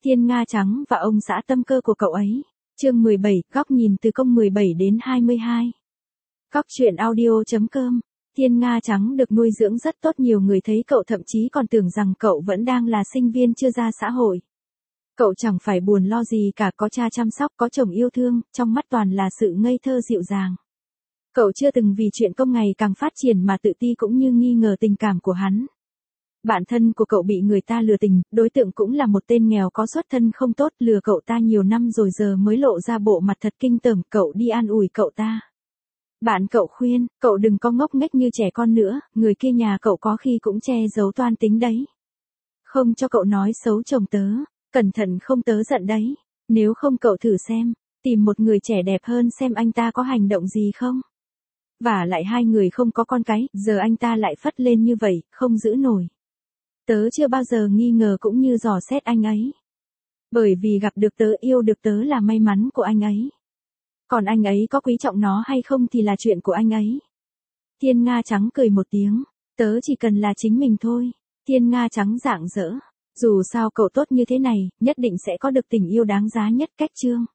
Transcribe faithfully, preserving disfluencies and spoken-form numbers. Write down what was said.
Thiên Nga trắng và ông xã tâm cơ của cậu ấy. Chương mười bảy, góc nhìn từ công mười bảy đến hai mươi hai. Góc truyện audio.com. Thiên Nga trắng được nuôi dưỡng rất tốt, nhiều người thấy cậu thậm chí còn tưởng rằng cậu vẫn đang là sinh viên chưa ra xã hội. Cậu chẳng phải buồn lo gì cả, có cha chăm sóc, có chồng yêu thương, trong mắt toàn là sự ngây thơ dịu dàng. Cậu chưa từng vì chuyện công ngày càng phát triển mà tự ti cũng như nghi ngờ tình cảm của hắn. Bạn thân của cậu bị người ta lừa tình, đối tượng cũng là một tên nghèo có xuất thân không tốt, lừa cậu ta nhiều năm rồi giờ mới lộ ra bộ mặt thật kinh tởm, cậu đi an ủi cậu ta. Bạn cậu khuyên, cậu đừng có ngốc nghếch như trẻ con nữa, người kia nhà cậu có khi cũng che giấu toan tính đấy. Không cho cậu nói xấu chồng tớ, cẩn thận không tớ giận đấy, nếu không cậu thử xem, tìm một người trẻ đẹp hơn xem anh ta có hành động gì không. Và lại hai người không có con cái, giờ anh ta lại phất lên như vậy, không giữ nổi. Tớ chưa bao giờ nghi ngờ cũng như dò xét anh ấy. Bởi vì gặp được tớ, yêu được tớ là may mắn của anh ấy. Còn anh ấy có quý trọng nó hay không thì là chuyện của anh ấy. Thiên Nga trắng cười một tiếng. Tớ chỉ cần là chính mình thôi. Thiên Nga trắng rạng rỡ. Dù sao cậu tốt như thế này, nhất định sẽ có được tình yêu đáng giá nhất. Cách chương.